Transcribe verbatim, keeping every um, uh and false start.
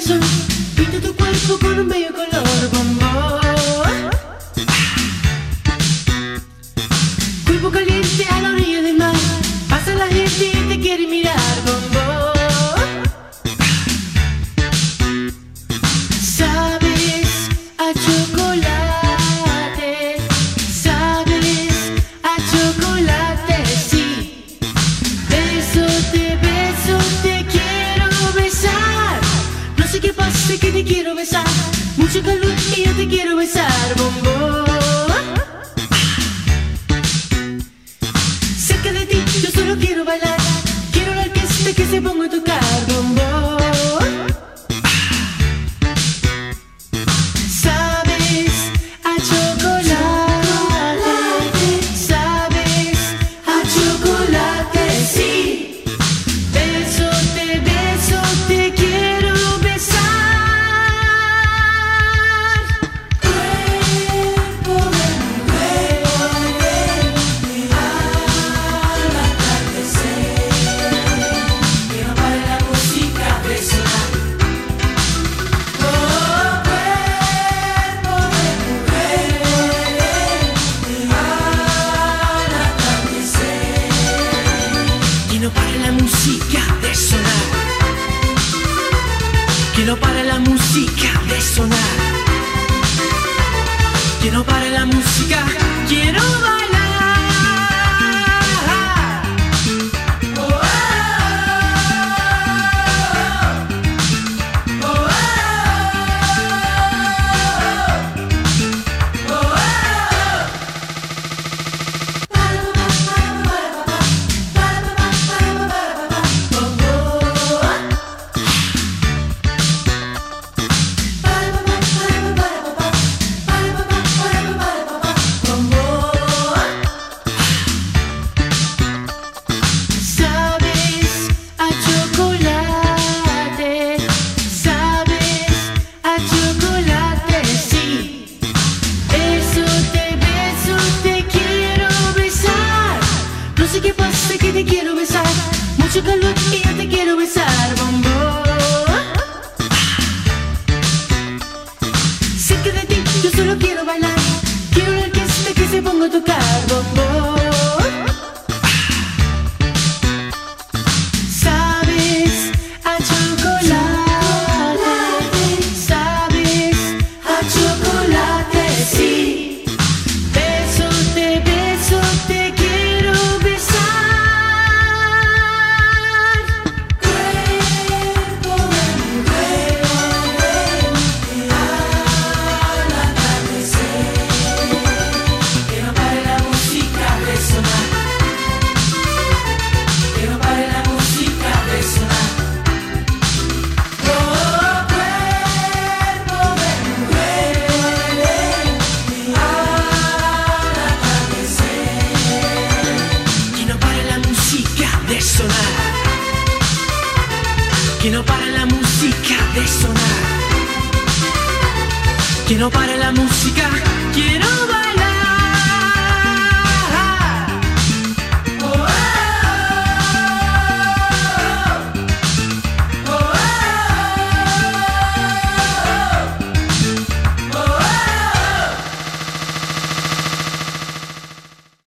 corazón, pinta tu cuerpo con un bello color bombón. Cuerpo caliente a la orilla del mar, pasa la gente y te quiere mirar bombón. Sabes a chocolate, sabes a chocolate, sí. Beso, te beso, te quiero besar. No sé qué pasa que te quiero besar. Mucho calor y yo te quiero besar, bombón. Cerca de ti yo solo quiero bailar. Quiero la orquesta que se ponga a tocar, bombón. Sabes a chocolate, sabes a chocolate, sí. Beso, te beso, te quiero besar. Cuerpo de mujer, al atardecer, que no pare la música de sonar. Oh, cuerpo de mujer, al atardecer, que no pare la música de sonar. Que no pare la música de sonar. Que no pare la música, quiero bailar. Oh, oh, oh, oh, oh, oh, oh. Sabes a chocolate, sabes a chocolate, sí. Beso, te beso, te quiero besar. No sé qué pasa que te quiero besar. Mucho calor y yo te quiero besar, bombón. Cerca de ti yo solo quiero bailar. Quiero la orquesta que se ponga a tocar, bombón. Sabes a chocolate, sabes a chocolate, sí. Beso, te beso, te quiero besar. Cuerpo de mujer, al atardecer, que no pare la música de sonar. Que no pare la música de sonar. Oh, cuerpo de mujer, al atardecer, que no pare la música de sonar. Que no pare la música de sonar. Que no pare la música.